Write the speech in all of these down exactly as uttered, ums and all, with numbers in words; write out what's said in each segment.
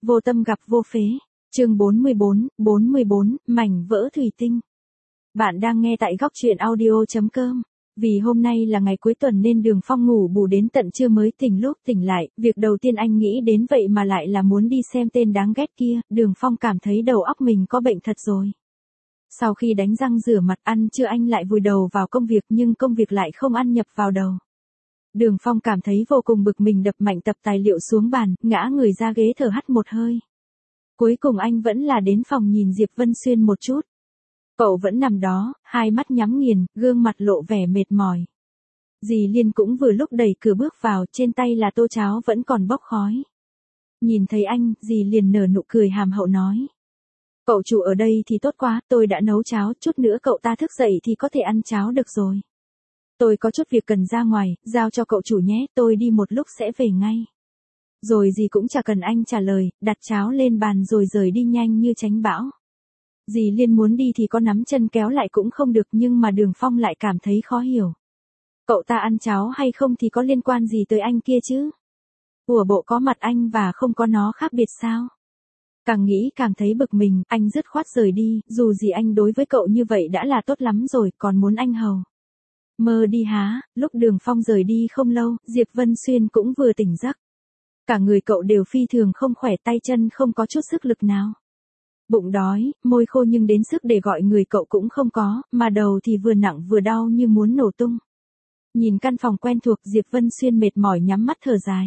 Vô tâm gặp vô phế. Chương bốn mươi bốn, bốn mươi bốn, mảnh vỡ thủy tinh. Bạn đang nghe tại góc truyện audio chấm com. Vì hôm nay là ngày cuối tuần nên Đường Phong ngủ bù đến tận trưa mới tỉnh, lúc tỉnh lại, việc đầu tiên anh nghĩ đến vậy mà lại là muốn đi xem tên đáng ghét kia. Đường Phong cảm thấy đầu óc mình có bệnh thật rồi. Sau khi đánh răng rửa mặt ăn trưa anh lại vùi đầu vào công việc, nhưng công việc lại không ăn nhập vào đầu. Đường Phong cảm thấy vô cùng bực mình, đập mạnh tập tài liệu xuống bàn, ngã người ra ghế thở hắt một hơi. Cuối cùng anh vẫn là đến phòng nhìn Diệp Vân Xuyên một chút. Cậu vẫn nằm đó, hai mắt nhắm nghiền, gương mặt lộ vẻ mệt mỏi. Dì Liên cũng vừa lúc đẩy cửa bước vào, trên tay là tô cháo vẫn còn bốc khói. Nhìn thấy anh, dì liền nở nụ cười hàm hậu nói. Cậu chủ ở đây thì tốt quá, tôi đã nấu cháo, chút nữa cậu ta thức dậy thì có thể ăn cháo được rồi. Tôi có chút việc cần ra ngoài, giao cho cậu chủ nhé, tôi đi một lúc sẽ về ngay. Rồi dì cũng chả cần anh trả lời, đặt cháo lên bàn rồi rời đi nhanh như tránh bão. Dì Liên muốn đi thì có nắm chân kéo lại cũng không được, nhưng mà Đường Phong lại cảm thấy khó hiểu. Cậu ta ăn cháo hay không thì có liên quan gì tới anh kia chứ? Ủa bộ có mặt anh và không có nó khác biệt sao? Càng nghĩ càng thấy bực mình, anh dứt khoát rời đi, dù gì anh đối với cậu như vậy đã là tốt lắm rồi, còn muốn anh hầu. Mơ đi há, lúc Đường Phong rời đi không lâu, Diệp Vân Xuyên cũng vừa tỉnh giấc. Cả người cậu đều phi thường không khỏe, tay chân không có chút sức lực nào. Bụng đói, môi khô nhưng đến sức để gọi người cậu cũng không có, mà đầu thì vừa nặng vừa đau như muốn nổ tung. Nhìn căn phòng quen thuộc, Diệp Vân Xuyên mệt mỏi nhắm mắt thở dài.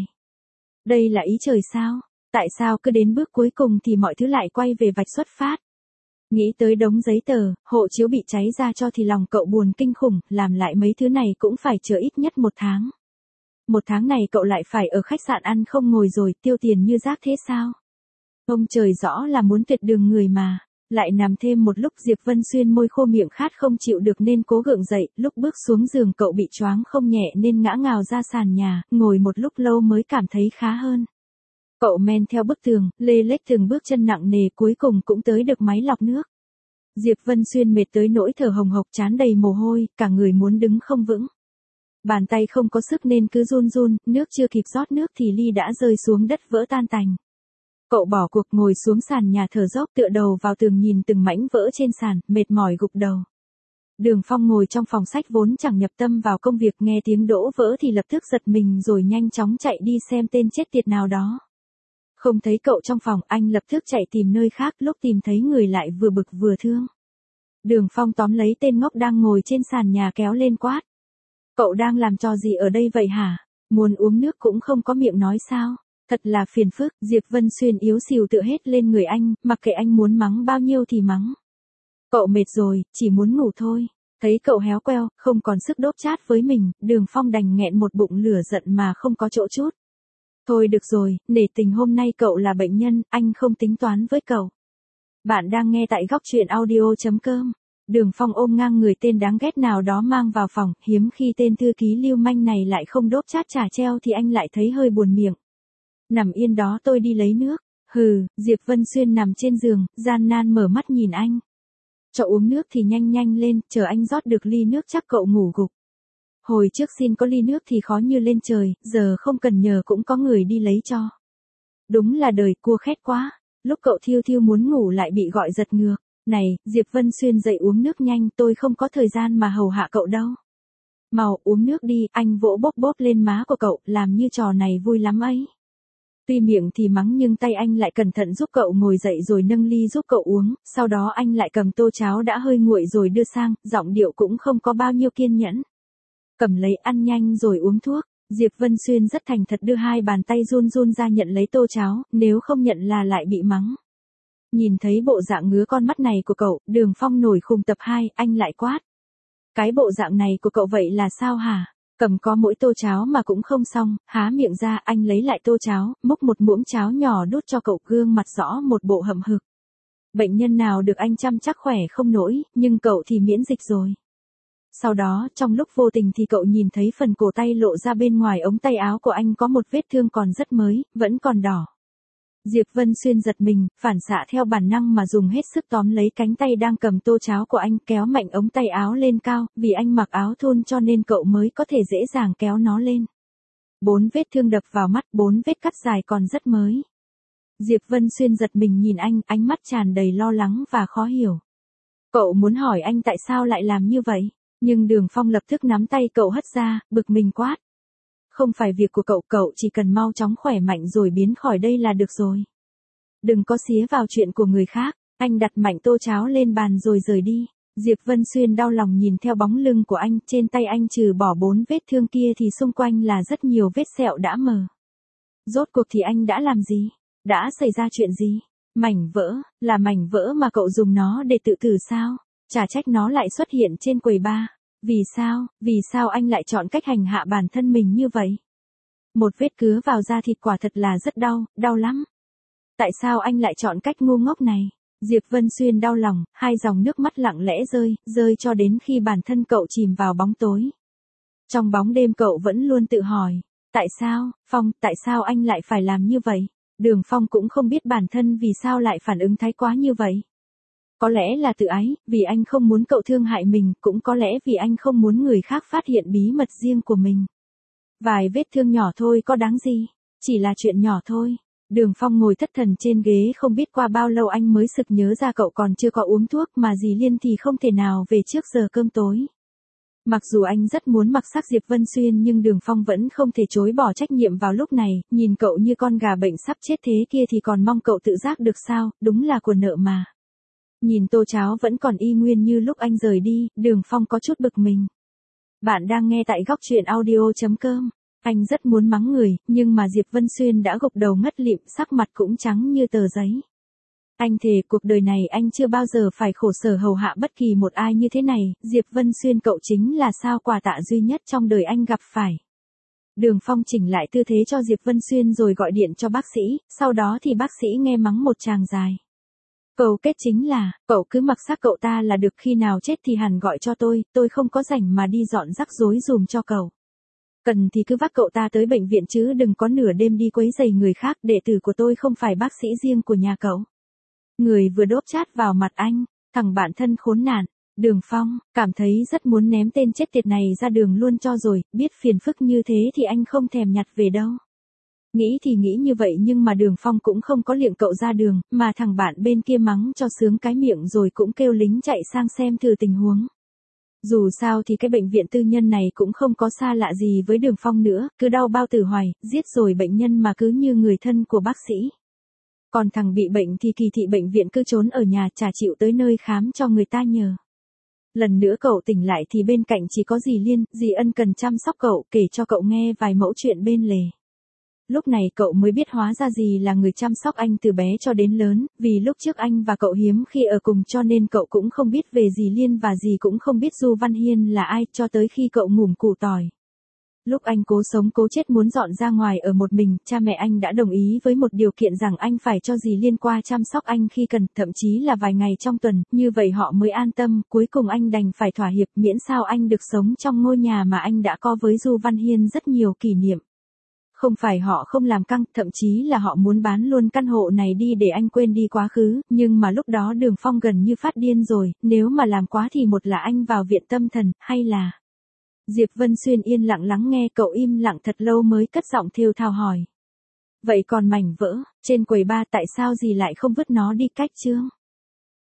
Đây là ý trời sao? Tại sao cứ đến bước cuối cùng thì mọi thứ lại quay về vạch xuất phát? Nghĩ tới đống giấy tờ, hộ chiếu bị cháy ra cho thì lòng cậu buồn kinh khủng, làm lại mấy thứ này cũng phải chờ ít nhất một tháng. Một tháng này cậu lại phải ở khách sạn ăn không ngồi rồi, tiêu tiền như rác thế sao? Ông trời rõ là muốn tuyệt đường người mà. Lại nằm thêm một lúc, Diệp Vân Xuyên môi khô miệng khát không chịu được nên cố gượng dậy, lúc bước xuống giường cậu bị choáng không nhẹ nên ngã ngào ra sàn nhà, ngồi một lúc lâu mới cảm thấy khá hơn. Cậu men theo bức tường, lê lếch từng bước chân nặng nề, cuối cùng cũng tới được máy lọc nước. Diệp Vân Xuyên mệt tới nỗi thở hồng hộc, trán đầy mồ hôi, cả người muốn đứng không vững. Bàn tay không có sức nên cứ run run, nước chưa kịp rót nước thì ly đã rơi xuống đất vỡ tan tành. Cậu bỏ cuộc ngồi xuống sàn nhà thở dốc, tựa đầu vào tường nhìn từng mảnh vỡ trên sàn, mệt mỏi gục đầu. Đường Phong ngồi trong phòng sách vốn chẳng nhập tâm vào công việc, nghe tiếng đổ vỡ thì lập tức giật mình rồi nhanh chóng chạy đi xem tên chết tiệt nào đó. Không thấy cậu trong phòng, anh lập tức chạy tìm nơi khác, lúc tìm thấy người lại vừa bực vừa thương. Đường Phong tóm lấy tên ngốc đang ngồi trên sàn nhà kéo lên quát. Cậu đang làm trò gì ở đây vậy hả? Muốn uống nước cũng không có miệng nói sao? Thật là phiền phức. Diệp Vân Xuyên yếu xìu tựa hết lên người anh, mặc kệ anh muốn mắng bao nhiêu thì mắng. Cậu mệt rồi, chỉ muốn ngủ thôi. Thấy cậu héo queo, không còn sức đốt chát với mình, Đường Phong đành nghẹn một bụng lửa giận mà không có chỗ trút. Thôi được rồi, nể tình hôm nay cậu là bệnh nhân, anh không tính toán với cậu. Bạn đang nghe tại góc truyện audio chấm com. Đường Phong ôm ngang người tên đáng ghét nào đó mang vào phòng, hiếm khi tên thư ký lưu manh này lại không đốt chát trả treo thì anh lại thấy hơi buồn miệng. Nằm yên đó, tôi đi lấy nước. Hừ, Diệp Vân Xuyên nằm trên giường, gian nan mở mắt nhìn anh. Cho uống nước thì nhanh nhanh lên, chờ anh rót được ly nước chắc cậu ngủ gục. Hồi trước xin có ly nước thì khó như lên trời, giờ không cần nhờ cũng có người đi lấy cho. Đúng là đời cua khét quá, lúc cậu thiêu thiêu muốn ngủ lại bị gọi giật ngược. Này, Diệp Vân Xuyên dậy uống nước nhanh, tôi không có thời gian mà hầu hạ cậu đâu. Mau uống nước đi, anh vỗ bóp bóp lên má của cậu, làm như trò này vui lắm ấy. Tuy miệng thì mắng nhưng tay anh lại cẩn thận giúp cậu ngồi dậy rồi nâng ly giúp cậu uống, sau đó anh lại cầm tô cháo đã hơi nguội rồi đưa sang, giọng điệu cũng không có bao nhiêu kiên nhẫn. Cầm lấy ăn nhanh rồi uống thuốc. Diệp Vân Xuyên rất thành thật đưa hai bàn tay run run ra nhận lấy tô cháo, nếu không nhận là lại bị mắng. Nhìn thấy bộ dạng ngứa con mắt này của cậu, Đường Phong nổi khùng tập hai, anh lại quát. Cái bộ dạng này của cậu vậy là sao hả? Cầm có mỗi tô cháo mà cũng không xong, há miệng ra, anh lấy lại tô cháo, múc một muỗng cháo nhỏ đút cho cậu, gương mặt rõ một bộ hậm hực. Bệnh nhân nào được anh chăm chắc khỏe không nổi, nhưng cậu thì miễn dịch rồi. Sau đó, trong lúc vô tình thì cậu nhìn thấy phần cổ tay lộ ra bên ngoài ống tay áo của anh có một vết thương còn rất mới, vẫn còn đỏ. Diệp Vân Xuyên giật mình, phản xạ theo bản năng mà dùng hết sức tóm lấy cánh tay đang cầm tô cháo của anh, kéo mạnh ống tay áo lên cao, vì anh mặc áo thun cho nên cậu mới có thể dễ dàng kéo nó lên. Bốn vết thương đập vào mắt, bốn vết cắt dài còn rất mới. Diệp Vân Xuyên giật mình nhìn anh, ánh mắt tràn đầy lo lắng và khó hiểu. Cậu muốn hỏi anh tại sao lại làm như vậy, nhưng Đường Phong lập tức nắm tay cậu hất ra, bực mình quát. Không phải việc của cậu, cậu chỉ cần mau chóng khỏe mạnh rồi biến khỏi đây là được rồi. Đừng có xía vào chuyện của người khác. Anh đặt mạnh tô cháo lên bàn rồi rời đi. Diệp Vân Xuyên đau lòng nhìn theo bóng lưng của anh, trên tay anh trừ bỏ bốn vết thương kia thì xung quanh là rất nhiều vết sẹo đã mờ. Rốt cuộc thì anh đã làm gì? Đã xảy ra chuyện gì? Mảnh vỡ, là mảnh vỡ mà cậu dùng nó để tự tử sao? Chả trách nó lại xuất hiện trên quầy bar. Vì sao, vì sao anh lại chọn cách hành hạ bản thân mình như vậy? Một vết cứa vào da thịt quả thật là rất đau, đau lắm. Tại sao anh lại chọn cách ngu ngốc này? Diệp Vân Xuyên đau lòng, hai dòng nước mắt lặng lẽ rơi, rơi cho đến khi bản thân cậu chìm vào bóng tối. Trong bóng đêm cậu vẫn luôn tự hỏi, tại sao, Phong, tại sao anh lại phải làm như vậy? Đường Phong cũng không biết bản thân vì sao lại phản ứng thái quá như vậy. Có lẽ là tự ái, vì anh không muốn cậu thương hại mình, cũng có lẽ vì anh không muốn người khác phát hiện bí mật riêng của mình. Vài vết thương nhỏ thôi có đáng gì, chỉ là chuyện nhỏ thôi. Đường Phong ngồi thất thần trên ghế, không biết qua bao lâu anh mới sực nhớ ra cậu còn chưa có uống thuốc mà dì Liên thì không thể nào về trước giờ cơm tối. Mặc dù anh rất muốn mặc xác Diệp Vân Xuyên nhưng Đường Phong vẫn không thể chối bỏ trách nhiệm vào lúc này, nhìn cậu như con gà bệnh sắp chết thế kia thì còn mong cậu tự giác được sao, đúng là của nợ mà. Nhìn tô cháo vẫn còn y nguyên như lúc anh rời đi, Đường Phong có chút bực mình. Bạn đang nghe tại góc truyện audio chấm com. Anh rất muốn mắng người, nhưng mà Diệp Vân Xuyên đã gục đầu ngất lịm, sắc mặt cũng trắng như tờ giấy. Anh thề cuộc đời này anh chưa bao giờ phải khổ sở hầu hạ bất kỳ một ai như thế này, Diệp Vân Xuyên cậu chính là sao quà tạ duy nhất trong đời anh gặp phải. Đường Phong chỉnh lại tư thế cho Diệp Vân Xuyên rồi gọi điện cho bác sĩ, sau đó thì bác sĩ nghe mắng một tràng dài. Cầu kết chính là, cậu cứ mặc xác cậu ta là được, khi nào chết thì hẳn gọi cho tôi, tôi không có rảnh mà đi dọn rắc rối dùm cho cậu. Cần thì cứ vác cậu ta tới bệnh viện chứ đừng có nửa đêm đi quấy rầy người khác, đệ tử của tôi không phải bác sĩ riêng của nhà cậu. Người vừa đốp chát vào mặt anh, thằng bạn thân khốn nạn. Đường Phong, cảm thấy rất muốn ném tên chết tiệt này ra đường luôn cho rồi, biết phiền phức như thế thì anh không thèm nhặt về đâu. Nghĩ thì nghĩ như vậy nhưng mà Đường Phong cũng không có liệng cậu ra đường, mà thằng bạn bên kia mắng cho sướng cái miệng rồi cũng kêu lính chạy sang xem thử tình huống. Dù sao thì cái bệnh viện tư nhân này cũng không có xa lạ gì với Đường Phong nữa, cứ đau bao tử hoài, giết rồi bệnh nhân mà cứ như người thân của bác sĩ. Còn thằng bị bệnh thì kỳ thị bệnh viện cứ trốn ở nhà chả chịu tới nơi khám cho người ta nhờ. Lần nữa cậu tỉnh lại thì bên cạnh chỉ có dì Liên, dì Ân cần chăm sóc cậu, kể cho cậu nghe vài mẫu chuyện bên lề. Lúc này cậu mới biết hóa ra dì là người chăm sóc anh từ bé cho đến lớn, vì lúc trước anh và cậu hiếm khi ở cùng cho nên cậu cũng không biết về dì Liên và dì cũng không biết Du Văn Hiên là ai cho tới khi cậu ngủm củ tỏi. Lúc anh cố sống cố chết muốn dọn ra ngoài ở một mình, cha mẹ anh đã đồng ý với một điều kiện rằng anh phải cho dì Liên qua chăm sóc anh khi cần, thậm chí là vài ngày trong tuần, như vậy họ mới an tâm, cuối cùng anh đành phải thỏa hiệp miễn sao anh được sống trong ngôi nhà mà anh đã có với Du Văn Hiên rất nhiều kỷ niệm. Không phải họ không làm căng, thậm chí là họ muốn bán luôn căn hộ này đi để anh quên đi quá khứ, nhưng mà lúc đó Đường Phong gần như phát điên rồi, nếu mà làm quá thì một là anh vào viện tâm thần, hay là... Diệp Vân Xuyên yên lặng lắng nghe cậu im lặng thật lâu mới cất giọng thều thào hỏi. Vậy còn mảnh vỡ, trên quầy bar tại sao dì lại không vứt nó đi cách chương?